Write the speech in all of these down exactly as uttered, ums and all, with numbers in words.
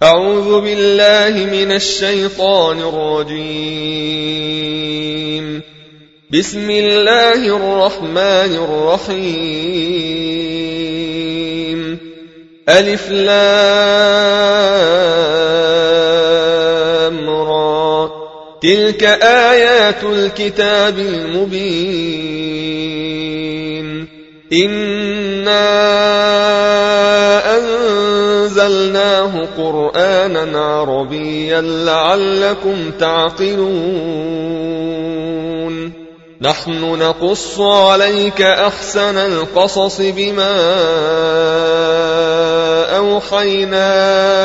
أعوذ بالله من الشيطان الرجيم. بسم الله الرحمن الرحيم. ألف لام را تلك آيات الكتاب المبين. إنا أنزلناه قرآنا عربيا لعلكم تعقلون. نحن نقص عليك أحسن القصص بما أوحينا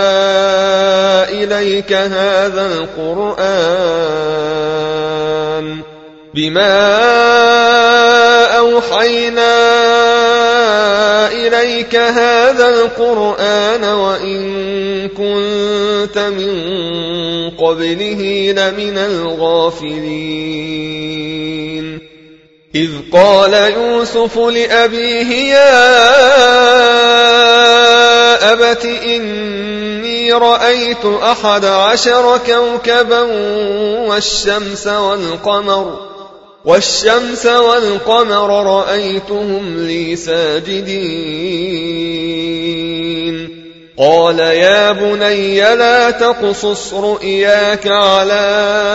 إليك هذا القرآن بما أوحينا إليك هذا القرآن وإن كنت من قبله لمن الغافلين. إذ قال يوسف لأبيه يا أبت إني رأيت أحد عشر كوكبا والشمس والقمر والشمس والقمر رأيتهم لي ساجدين. قال يا بني لا تقصص رؤياك على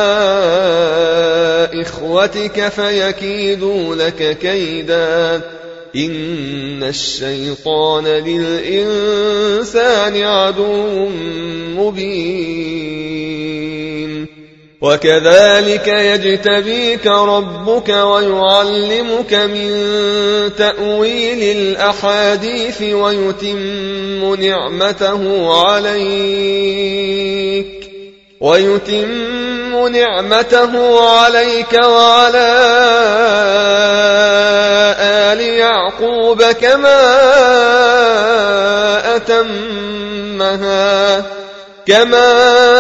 إخوتك فيكيدوا لك كيدا إن الشيطان للإنسان عدو مبين. وكذلك يجتبيك ربك ويعلمك من تأويل الأحاديث ويتم نعمته عليك ويتم نعمته عليك وعلى آل يعقوب كما أتمها كما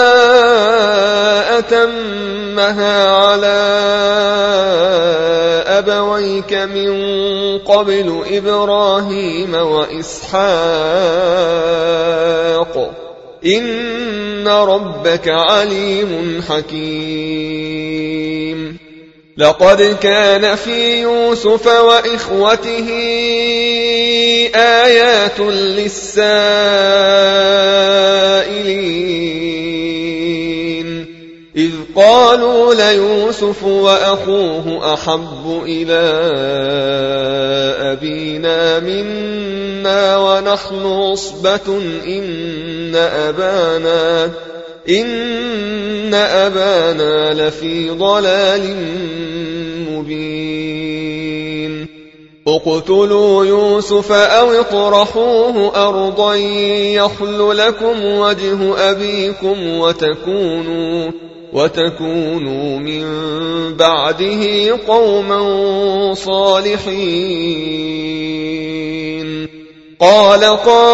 أتمها على أبويك من قبل إبراهيم وإسحاق إن ربك عليم حكيم. لقد كان في يوسف وإخوته آيات للسائلين إذ قالوا ليوسف وأخوه أحب إلى أبينا منا ونحن عصبة إن أبانا إن أبانا لفي ضلال مبين. اقتلوا يوسف أو اطرحوه أرضا يخل لكم وجه أبيكم وتكونوا وتكونوا من بعده قوما صالحين. قال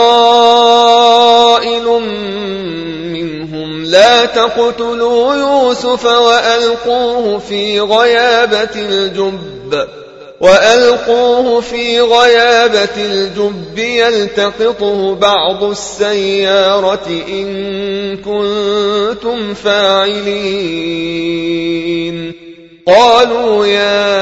قائل منهم لا تقتلوا يوسف وألقوه في غيابة الجب وألقوه في غيابة الجب يلتقطه بعض السيارة إن كنتم فاعلين. قالوا يا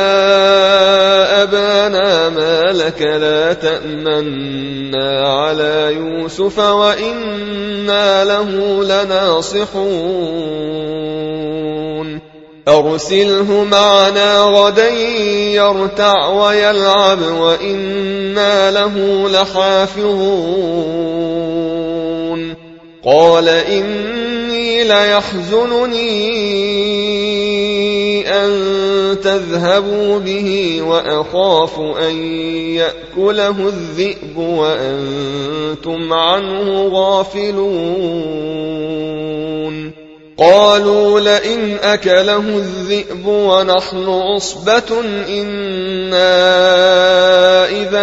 أبانا ما لك لا تأمنا على يوسف وإنا له لناصحون. أرسله معنا غدا يرتع ويلعب وإنا له لحافظون. قال إني ليحزنني أن تذهبوا به وأخاف أن يأكله الذئب وأنتم عنه غافلون. قالوا لئن أكله الذئب ونحن عصبة إنا إذا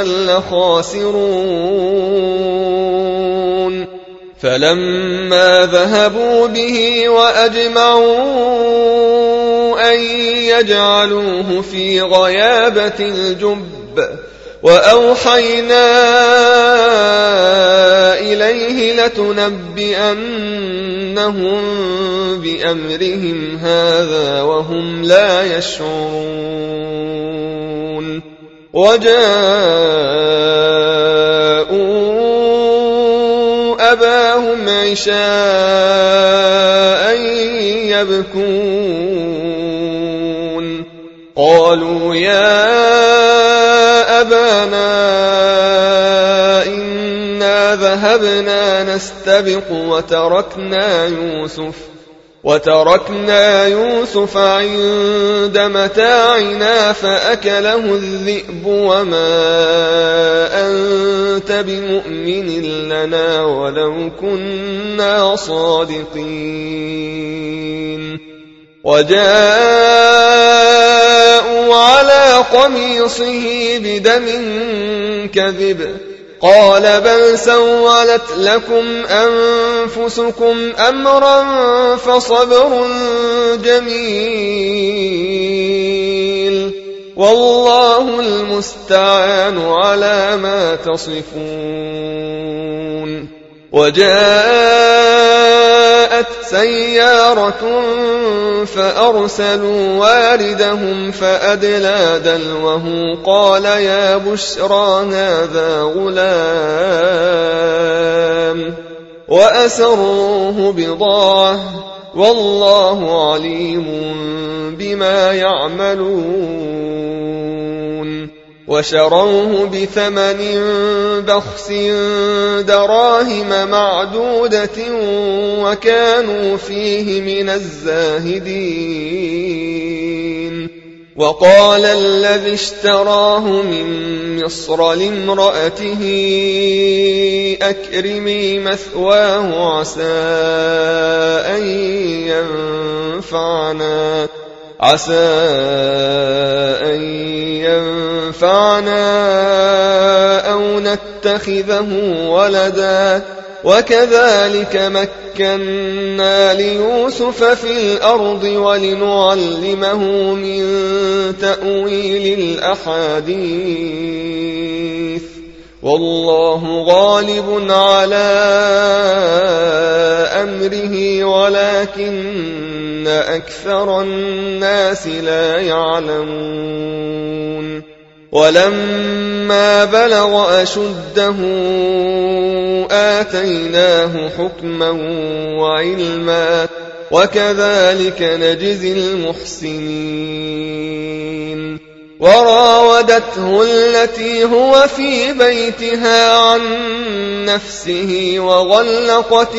لخاسرون. فلما ذهبوا به وأجمعوا أن يجعلوه في غيابة الجب وأوحينا إليه لتنبئنهم بأمرهم هذا وهم لا يشعرون وجاءوا أباهم عشاء يبكون قالوا يا أبانا إنا ذهبنا نستبق وتركنا يوسف وتركنا يوسف عند متاعنا فأكله الذئب وما أنت بمؤمن لنا ولو كنا صادقين وجاءوا على قميصه بدم كذب قال بل سولت لكم أنفسكم أمرا فصبر جميل والله المستعان على ما تصفون وجاءت سيارة فأرسلوا واردهم فأدلى دلوه قال يا بشرى هذا غلام وأسروه بضاعة والله عليم بما يعملون وشروه بثمن بخس دراهم معدودة وكانوا فيه من الزاهدين وقال الذي اشتراه من مصر لامرأته أكرمي مثواه عسى أن ينفعنا عسى أن ينفعنا أو نتخذه ولدا وكذلك مكنا ليوسف في الأرض ولنعلمه من تأويل الأحاديث والله غالب على أمره ولكن أكثر الناس لا يعلمون ولما بلغ أشده آتيناه حكما وعلما وكذلك نجزي المحسنين وراودته التي هو في بيتها عن نفسه وغلقت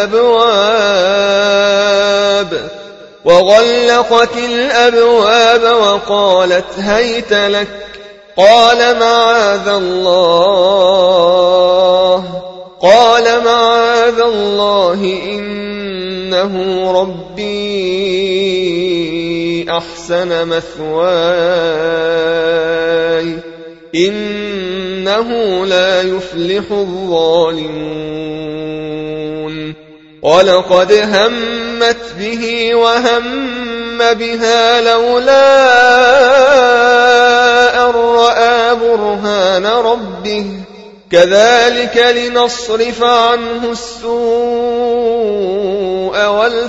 الأبواب وغلقت الأبواب وقالت هيت لك قال معاذ الله قال معاذ الله إنه ربي أحسن مثواي إنه لا يفلح الظالمون ولقد همت به وهم بها لولا أن رأى برهان ربه كذلك لنصرف عنه السوء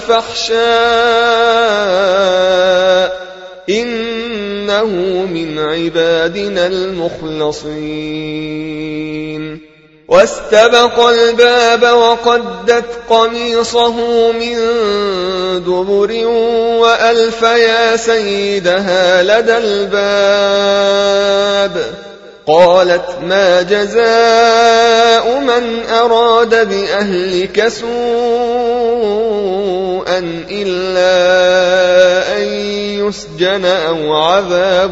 والفحشاء إنه من عبادنا المخلصين واستبق الباب وقدت قميصه من دبر وألف يا سيدها لدى الباب قالت ما جزاء من أراد بأهلك سوءا إلا أن يسجن أو عذاب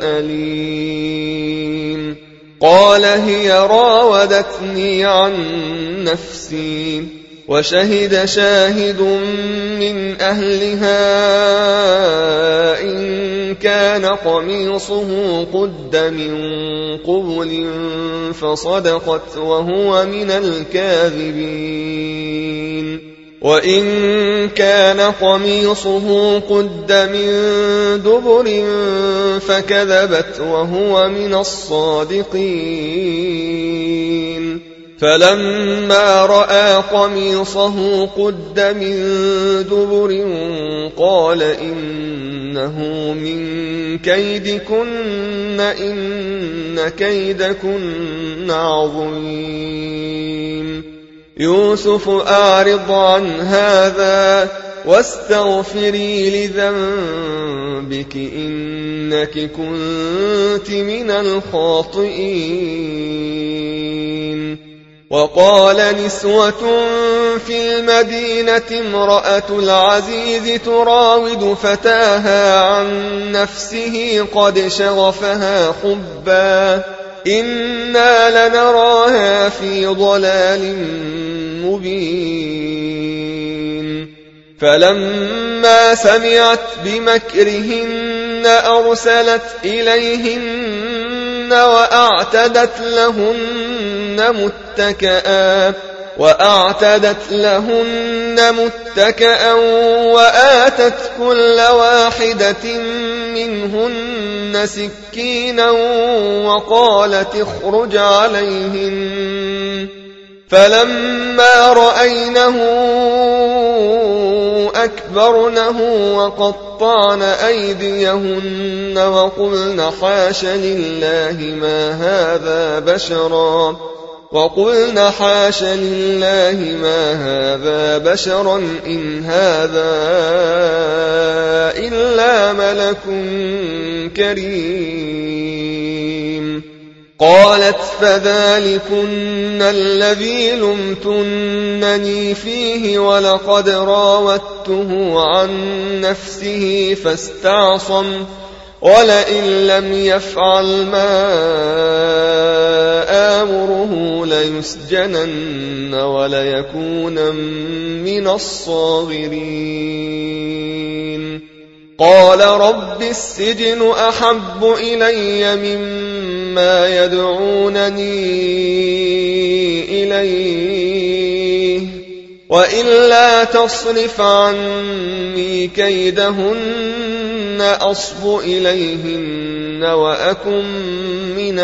أليم قال هي راودتني عن نفسي وشهد شاهد من أهلها إن كان قميصه قد من قبل فصدقت وهو من الكاذبين وإن كان قميصه قد من دبر فكذبت وهو من الصادقين فلما رأى قميصه قد من دبر قال إنه من كيدكن إن كيدكن عظيم يوسف أعرض عن هذا واستغفري لذنبك إنك كنت من الخاطئين. وقال نسوة في المدينة امرأة العزيز تراود فتاها عن نفسه قد شغفها حبا إنا لنراها في ضلال مبين. فلما سمعت بمكرهن أرسلت إليهن وأعتدت لهن متكئا وأعتدت لهن متكئا وآتت كل واحدة منهن سكينا وقالت اخرج عليهن. فلما رأينه أكبرنه وقطعن أيديهن وقلن حاش لله ما هذا بشرا وقلن حاش لله ما هذا بشرا إن هذا إلا ملك كريم. قالت فذلكن الذي لمتنني فيه ولقد راودته عن نفسه فاستعصم ولئن لم يفعل ما آمره ليسجنن وليكون من الصاغرين. قال رب السجن أحب إلي مما يدعونني إليه وإلا تصرف عني كيدهن أصب إليهن وأكن من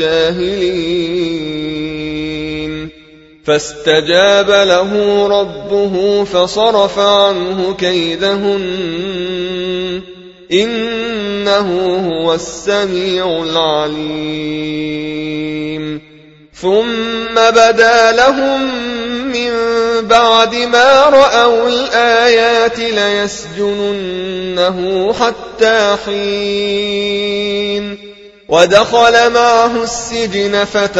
الجاهلين. فاستجاب له ربه فصرف عنه كيدهن إنه هو السميع العليم. ثم بدا لهم من بعد ما رأوا الآيات ليسجننه حتى حين. ودخل معه السجن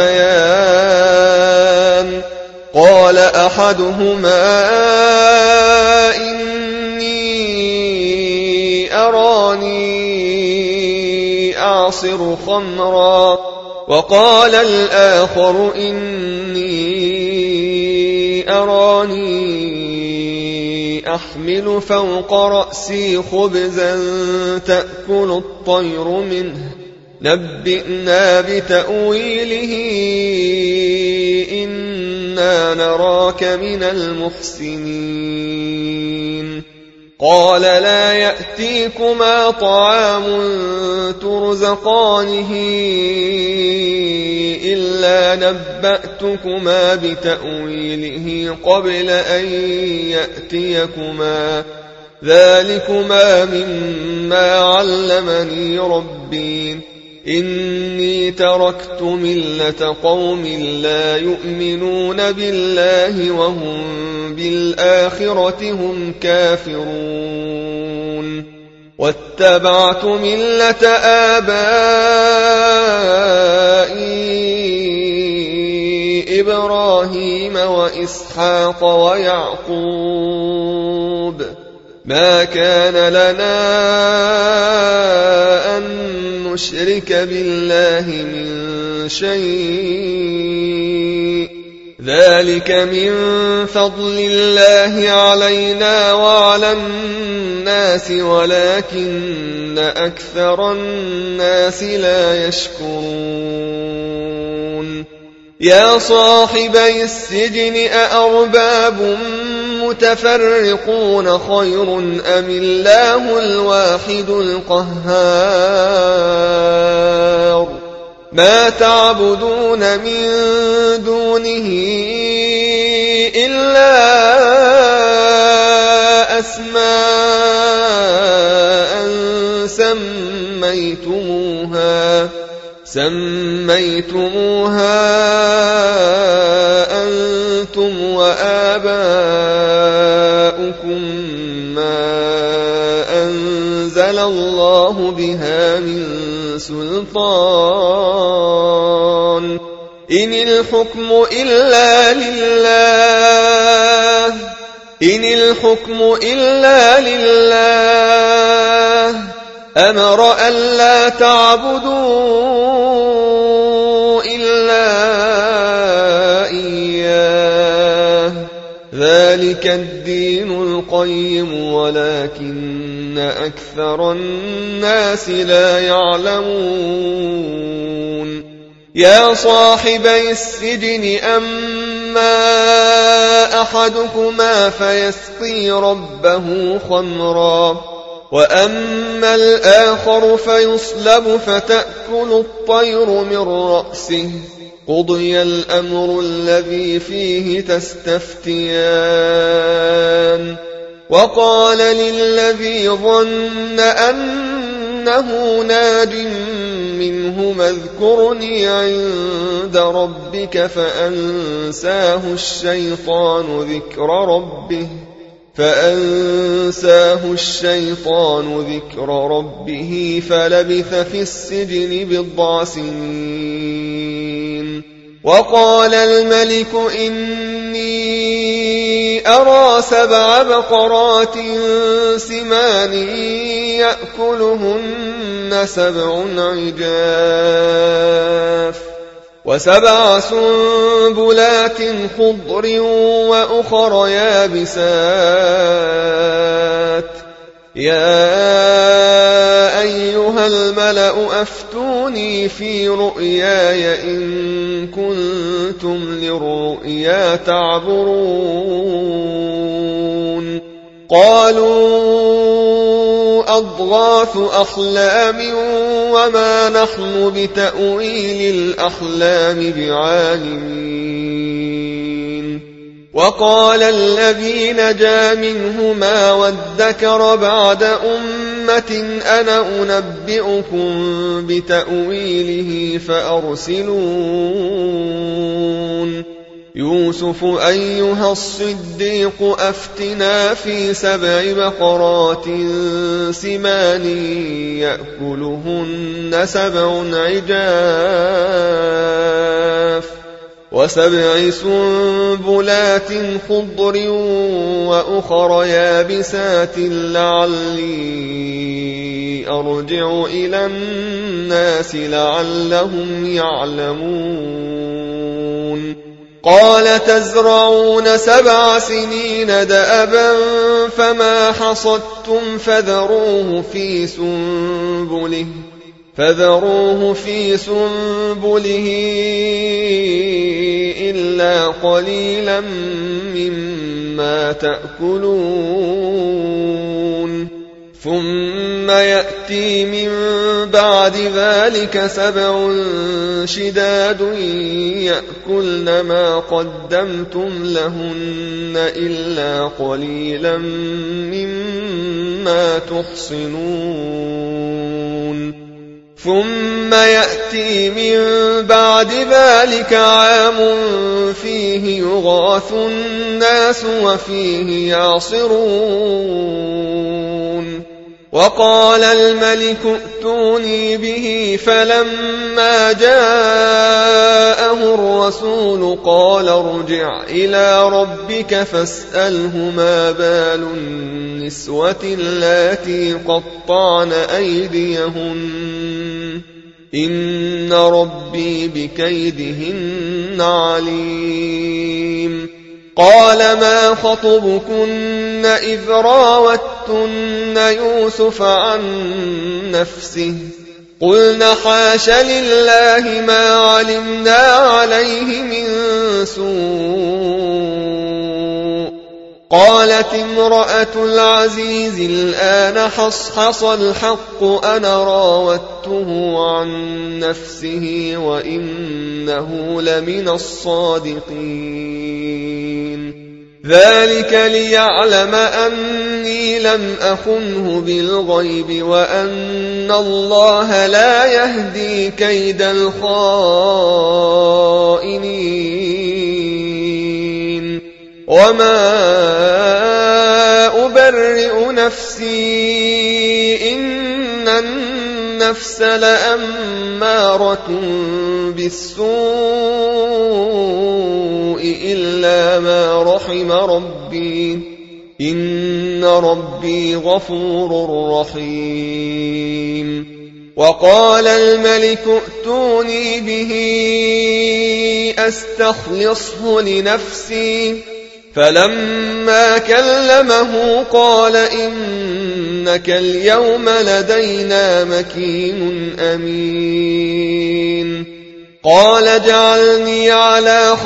فتيان قال أحدهما إني أراني أعصر خمرا وقال الآخر إني أراني أحمل فوق رأسي خبزا تأكل الطير منه نبئنا بتأويله إنا نراك من المحسنين. قال لا يأتيكما طعام ترزقانه إلا نبأتكما بتأويله قبل أن يأتيكما ذلكما مما علمني ربي إني تركت ملة قوم لا يؤمنون بالله وهم بالآخرة هم كافرون واتبعت ملة آبائي إبراهيم وإسحاق ويعقوب ما كان لنا أن نشرك بالله من شيء ذلك من فضل الله علينا وعلى الناس ولكن أكثر الناس لا يشكرون. يا صاحبي السجن أأرباب متفرقون خير أم الله الواحد القهار ما تعبدون من دونه إلا أسماء سميتموها سميتموها أنتم وآباؤكم ما أنزل الله بها من سلطان إن الحكم إلا لله إن الحكم إلا لله أمر ألا تعبدوا إلا إياه ذلك الدين القيم ولكن أكثر الناس لا يعلمون يا صاحبي السجن أما أحدكما فيسقي ربه خمرا وأما الآخر فيصلب فتأكل الطير من رأسه قضي الأمر الذي فيه تستفتيان وقال للذي ظن أنه ناج منهما اذكرني عند ربك فأنساه الشيطان ذكر ربه فأنساه الشيطان ذكر ربه فلبث في السجن بضع سنين وقال الملك إني أرى سبع بقرات سمان يأكلهن سبع عجاف وسبع سنبلات خضر وأخر يابسات يا أيها الملأ أفتوني في رؤياي إن كنتم للرؤيا تعبرون قالوا أضغاث أحلام وما نحن بتأويل الأحلام بعالمين وقال الذي نجا منهما وادكر بعد أمة أنا أنبئكم بتأويله فأرسلون يوسف أيها الصديق أفتنا في سبع بقرات سمان يأكلهن سبع عجاف وسبع سنبلات خضر وأخر يابسات لعلي أرجع إلى الناس لعلهم يعلمون قال تزرعون سبع سنين دأبا فما حصدتم فذروه في سنبله فذروه في سنبله إلا قليلا مما تأكلون ثم يأتي من بعد ذلك سبع شداد يأكلن ما قدمتم لهن إلا قليلا مما تحصنون ثم يأتي من بعد ذلك عام فيه يغاث الناس وفيه يعصرون وقال الملك ائتوني به فلما جاءه الرسول قال ارجع إلى ربك فاسأله ما بال النسوة اللاتي قطعن أيديهن إن ربي بكيدهن عليم قال ما خطبكن إذ راوتن يوسف عن نفسه قلنا حاش لله ما علمنا عليه من سوء قالت امرأة العزيز الآن حصحص الحق أنا راودته عن نفسه وإنه لمن الصادقين ذلك ليعلم أني لم أخنه بالغيب وأن الله لا يهدي كيد الخائنين وما أبرئ نفسي إن النفس لأمارة بالسوء إلا ما رحم ربي إن ربي غفور رحيم وقال الملك ائتوني به أستخلصه لنفسي فلما كلمه قال إنك اليوم لدينا مكين أمين قال اجعلني على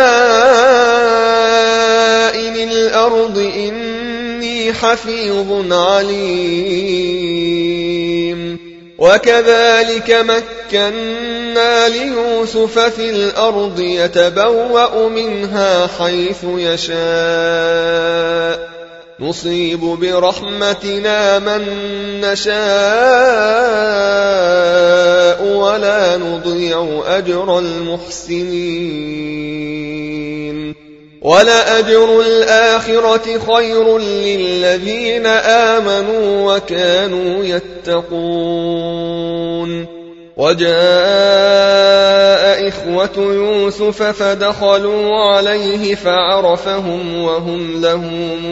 خزائن الأرض إني حفيظ عليم وكذلك مكنا ليوسف في الأرض يتبوأ منها حيث يشاء نصيب برحمتنا من نشاء ولا نضيع أجر المحسنين ولأجر الآخرة خير للذين آمنوا وكانوا يتقون وجاء إخوة يوسف فدخلوا عليه فعرفهم وهم له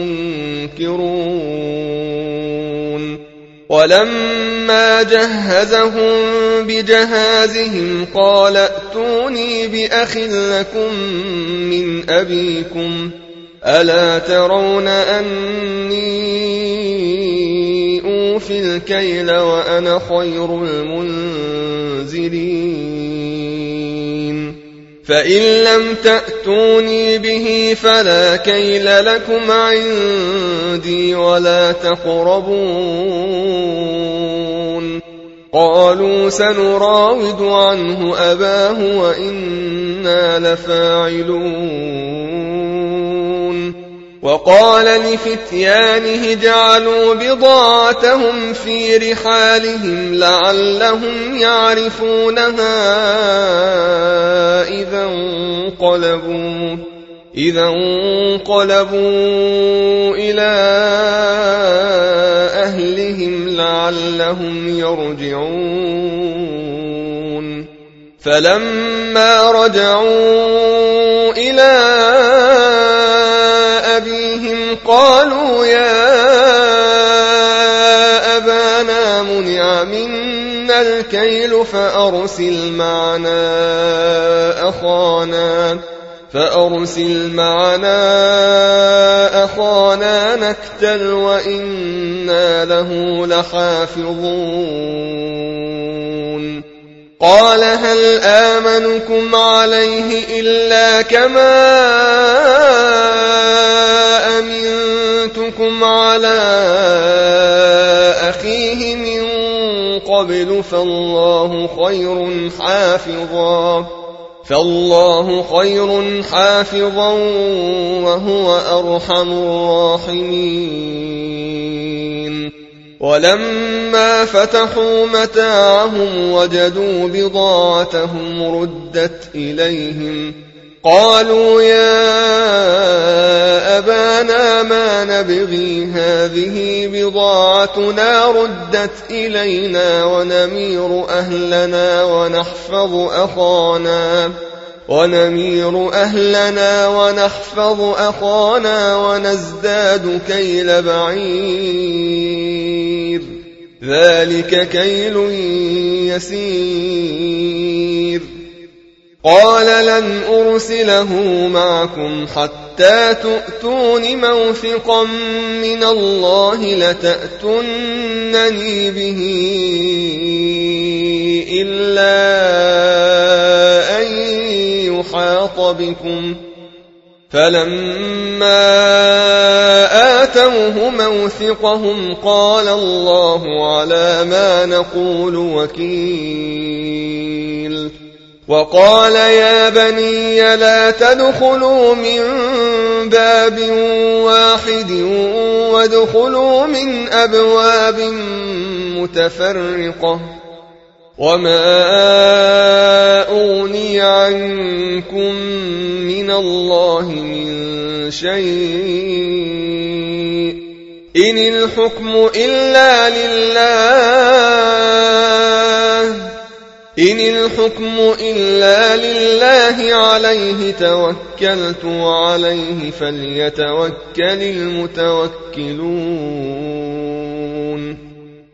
منكرون ولما جهزهم بجهازهم قال ائتوني بأخ لكم من أبيكم ألا ترون أني أوفي الكيل وأنا خير المنزلين فإن لم تأتوني به فلا كيل لكم عندي ولا تقربون قالوا سنراود عنه أباه وإنا لفاعلون وقال لفتيانه جعلوا بضاعتهم في رحالهم لعلهم يعرفونها إذا انقلبوا إذا انقلبوا إلى أهلهم لعلهم يرجعون فلما رجعوا إلى أبيهم قالوا يا أبانا منع منا الكيل فأرسل معنا أخانا فأرسل معنا أخانا نكتل وإنا له لحافظون قال هل آمنكم عليه إلا كما أمنتكم على أخيه من قبل فالله خير حافظا فالله خير حافظا وهو أرحم الراحمين ولما فتحوا متاعهم وجدوا بضاعتهم ردت إليهم قالوا يا أبانا ما نبغي هذه بضاعتنا ردت إلينا ونمير أهلنا ونحفظ أخانا ونمير أهلنا ونحفظ أخانا ونزداد كيل بعير ذلك كيل يسير قال لن أرسله معكم حتى تؤتون موثقا من الله لتأتونني به إلا أن يحاط بكم فلما آتوه موثقهم قال الله على ما نقول وكيل. وقال يا بني لا تدخلوا من باب واحد وادخلوا من أبواب متفرقة وما أغني عنكم من الله من شيء إن الحكم إلا لله إن الحكم إلا لله عليه توكلت وعليه فليتوكل المتوكلون.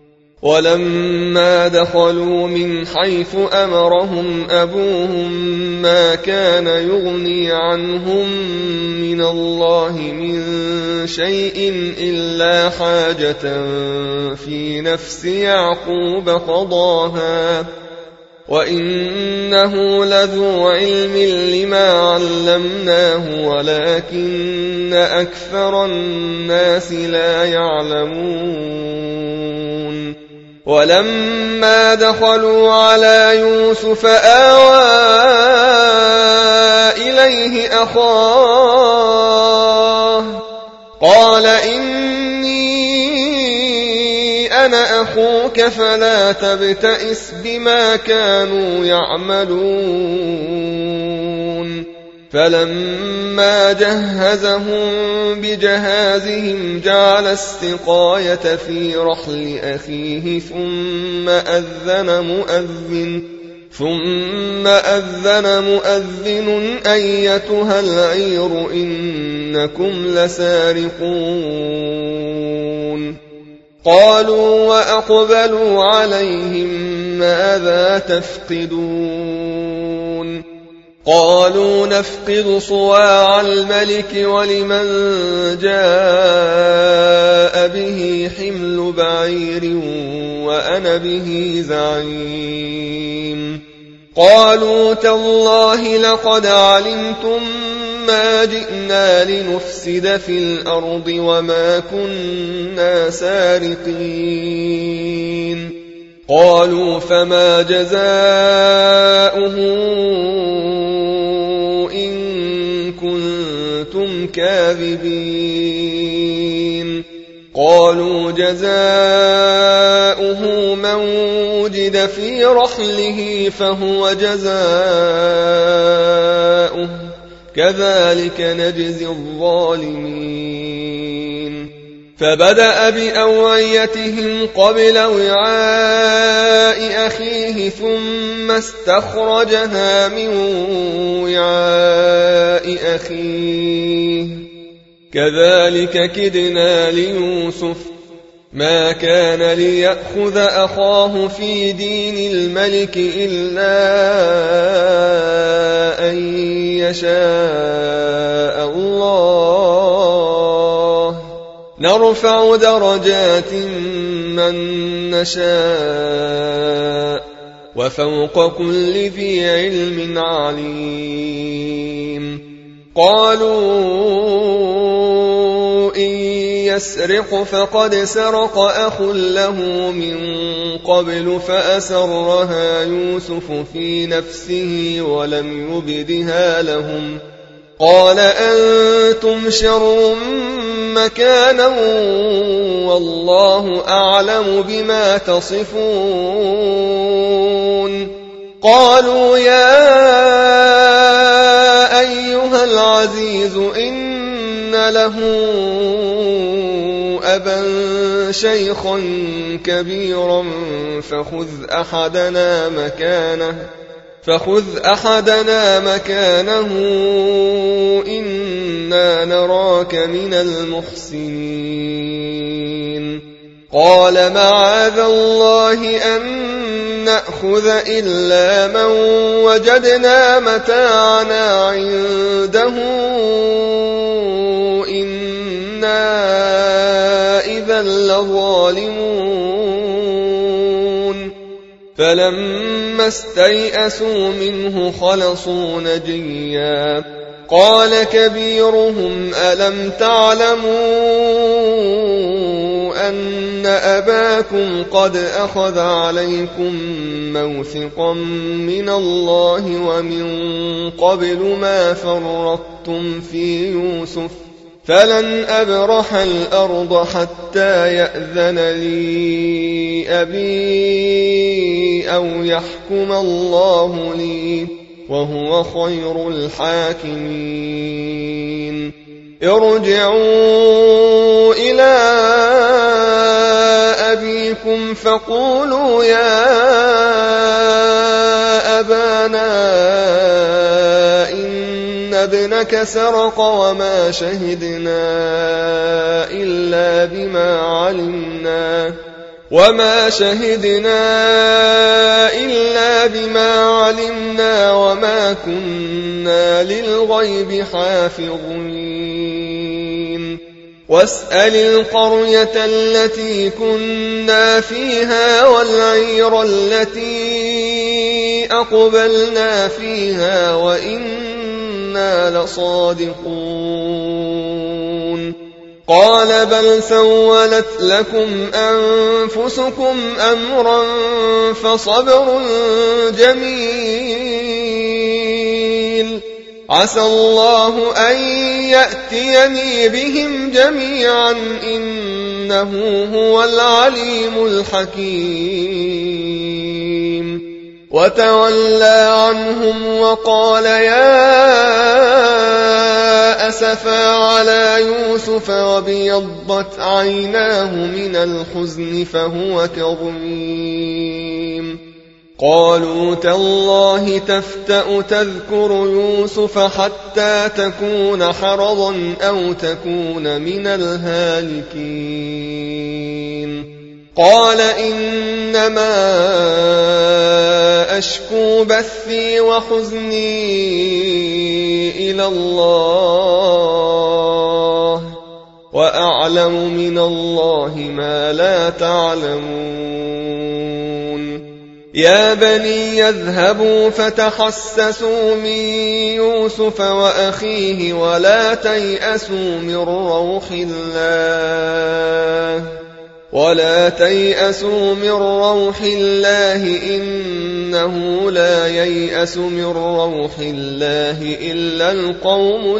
ولما دخلوا من حيث أمرهم أبوهم ما كان يغني عنهم من الله من شيء إلا حاجة في نفس يعقوب قضاها وإنه لذو علم لما علمناه ولكن أكثر الناس لا يعلمون. ولما دخلوا على يوسف آوى إليه أخاه قال إني أنا أخوك فلا تبتئس بما كانوا يعملون. فلما جهزهم بجهازهم جعل السقاية في رحل أخيه ثم أذن مؤذن ثم أذن مؤذن أيتها العير إنكم لسارقون. قالوا وأقبلوا عليهم ماذا تفقدون؟ قالوا نفقد صواع الملك ولمن جاء به حمل بعير وأنا به زعيم. قالوا تالله لقد علمتم ما جئنا لنفسد في الأرض وما كنا سارقين. قالوا فما جزاؤه إن كنتم كاذبين؟ قالوا جزاؤه من وجد في رحله فهو جزاؤه كذلك نجزي الظالمين. فبدأ بأوعيتهم قبل وعاء أخيه ثم استخرجها من وعاء أخيه كذلك كدنا ليوسف ما كان ليأخذ أخاه في دين الملك إلا أن يشاء الله نرفع درجات من نشاء وفوق كل ذي علم عليم. قالوا إن يسرق فقد سرق أخ له من قبل فأسرها يوسف في نفسه ولم يبدها لهم قال أنتم شر مكانا والله أعلم بما تصفون. قالوا يا أيها العزيز إن له أبا شيخا كبيرا فخذ أحدنا مكانه فخذ أحدنا مكانه إنا نراك من المحسنين. قال معاذ الله أن نأخذ إلا من وجدنا متاعنا عنده إنا إذا لظالمون. فلما استيئسوا منه خلصوا نجيا قال كبيرهم ألم تعلموا أن أباكم قد أخذ عليكم موثقا من الله ومن قبل ما فرطتم في يوسف فلن أبرح الأرض حتى يأذن لي أبي أو يحكم الله لي وهو خير الحاكمين ارجعوا إلى أبيكم فقولوا يا أبانا إن ابنك سرق وما شهدنا إلا بما علمنا وما شهدنا إلا بما علمنا وما كنا للغيب حافظين واسأل القرية التي كنا فيها والعير التي أقبلنا فيها وإنا لصادقون قال بل سولت لكم أنفسكم أمرا فصبر جميل عسى الله أن يأتيني بهم جميعا إنه هو العليم الحكيم وتولى عنهم وقال يا أسفا على يوسف وابيضت عيناه من الحزن فهو كظيم قالوا تالله تفتأ تذكر يوسف حتى تكون حرضا أو تكون من الهالكين قال إنما أشكو بثي وحزني إلى الله وأعلم من الله ما لا تعلمون يا بني يذهبوا فتحسسوا من يوسف وأخيه ولا تيأسوا من روح الله ولا تيأسوا من روح الله إنه لا ييأس من روح الله إلا القوم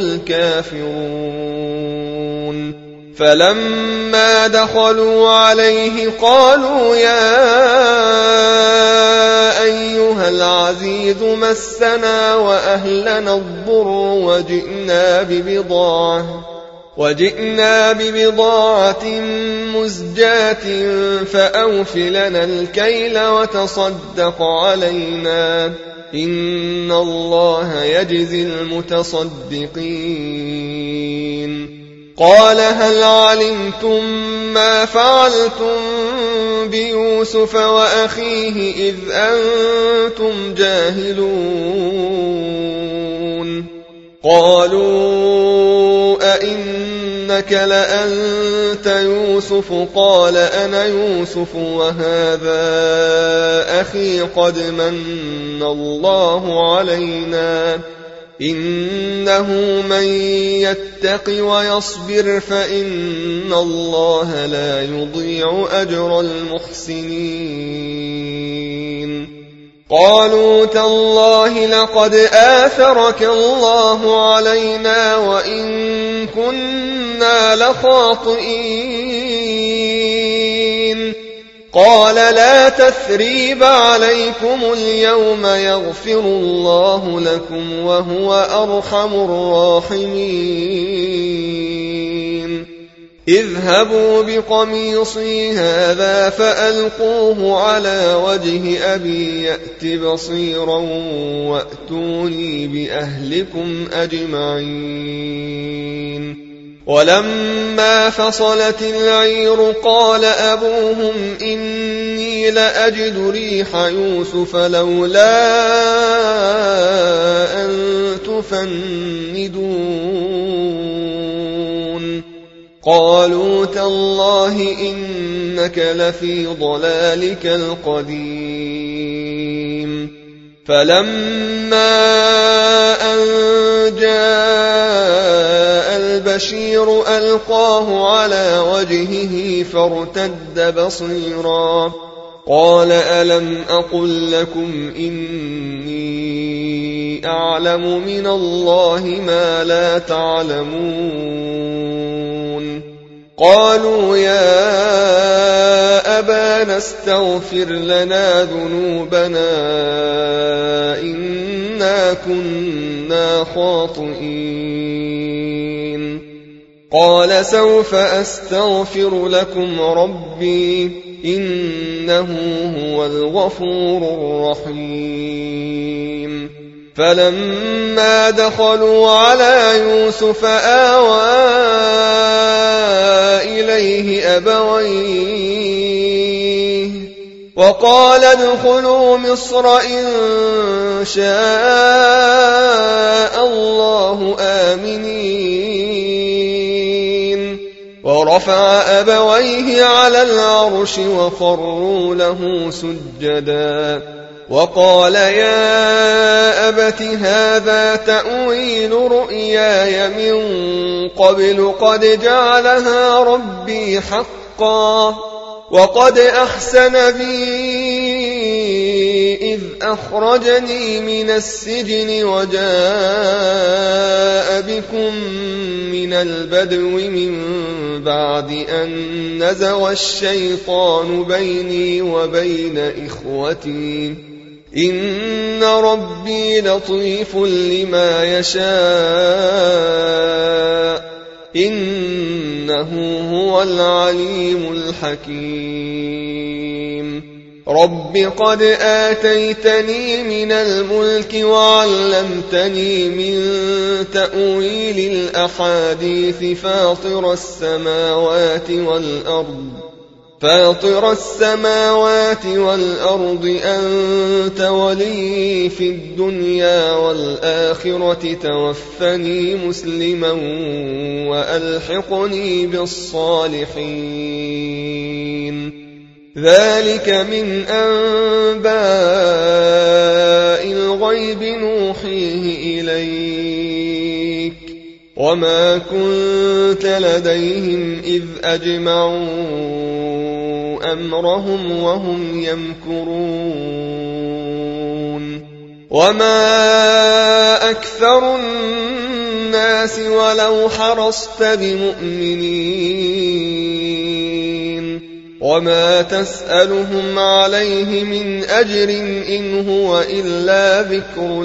الكافرون فلما دخلوا عليه قالوا يا أيها العزيز مسنا وأهلنا الضر وجئنا ببضاعة وجئنا ببضاعة مزجاة فأوف لنا الكيل وتصدق علينا إن الله يجزي المتصدقين قال هل علمتم ما فعلتم بيوسف وأخيه إذ أنتم جاهلون قالوا أئنك لأنت يوسف قال أنا يوسف وهذا أخي قد من الله علينا إنه من يتق ويصبر فإن الله لا يضيع أجر المحسنين قالوا تالله لقد آثرك الله علينا وإن كنا لخاطئين قال لا تثريب عليكم اليوم يغفر الله لكم وهو أرحم الراحمين اذهبوا بقميصي هذا فألقوه على وجه أبي يأت بصيرا وأتوني بأهلكم أجمعين ولما فصلت العير قال أبوهم إني لأجد ريح يوسف لولا أن تفندون قالوا تالله إنك لفي ضلالك القديم فلما أن جاء البشير ألقاه على وجهه فارتد بصيرا قال ألم أقل لكم إني أعلم من الله ما لا تعلمون قالوا يا أبانا استغفر لنا ذنوبنا إنا كنا خاطئين قال سوف أستغفر لكم ربي إنه هو الغفور الرحيم فلما دخلوا على يوسف آوى إليه أبويه وقال ادخلوا مصر إن شاء الله آمنين ورفع أبويه على العرش وخروا له سجدا وقال يا أبت هذا تأويل رؤياي من قبل قد جعلها ربي حقا وقد أحسن بي إذ أخرجني من السجن وجاء بكم من البدو من بعد أن نزغ الشيطان بيني وبين إخوتي إن ربي لطيف لما يشاء إنه هو العليم الحكيم رب قد آتيتني من الملك وعلمتني من تأويل الأحاديث فاطر السماوات والأرض فاطر السماوات والأرض أنت ولي في الدنيا والآخرة توفني مسلما وألحقني بالصالحين ذلك من أنباء الغيب نوحيه إليك وما كنت لديهم إذ أجمعوا أمرهم وهم يمكرون وما أكثر الناس ولو حرصت بمؤمنين وما تسألهم عليه من أجر إن هو إلا ذكر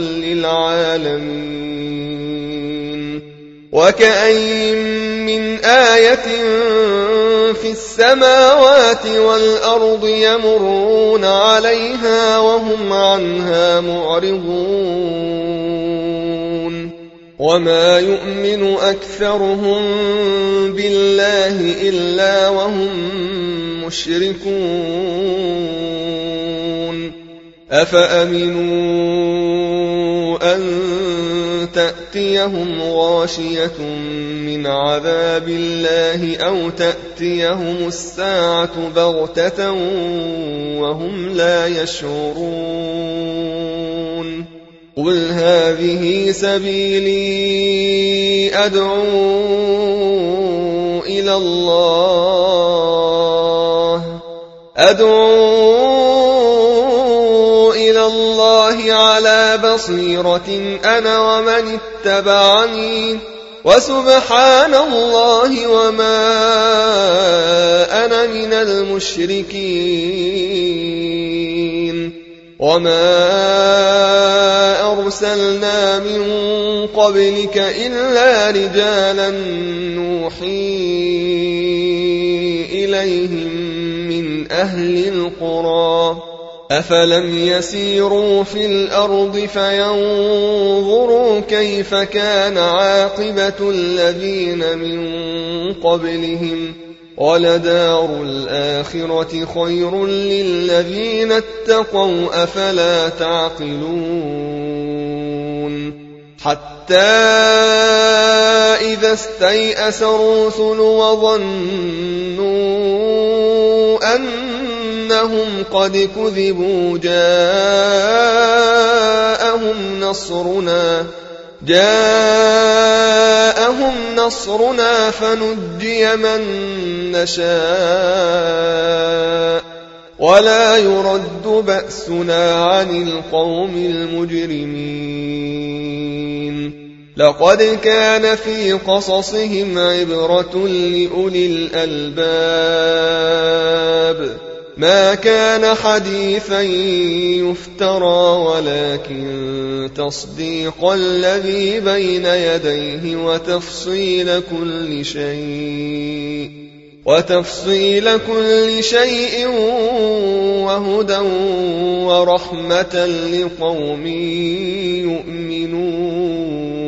للعالمين وكأين من آية في السماوات والأرض يمرون عليها وهم عنها معرضون وما يؤمن أكثرهم بالله إلا وهم مشركون أفأمنوا أن تأتيهم غاشية من عذاب الله أو تأتيهم الساعة بغتة وهم لا يشعرون قل هذه سبيلي أدعو إلى الله أدعو إلى الله على بصيرة أنا ومن اتبعني وسبحان الله وما أنا من المشركين وما أرسلنا من قبلك إلا رجالا نوحي إليهم من أهل القرى أفلم يسيروا في الأرض فينظروا كيف كان عاقبة الذين من قبلهم ولدار الآخرة خير للذين اتقوا أفلا تعقلون حتى إذا استيأس الرسل وظنوا أنهم قد كذبوا جاءهم نصرنا جاءهم نصرنا فنجي من نشاء ولا يرد بأسنا عن القوم المجرمين. لقد كان في قصصهم عبرة لأولي الألباب ما كان حديثا يفترى ولكن تصديق الذي بين يديه وتفصيل كل شيء وتفصيل كل شيء وهدى ورحمة لقوم يؤمنون.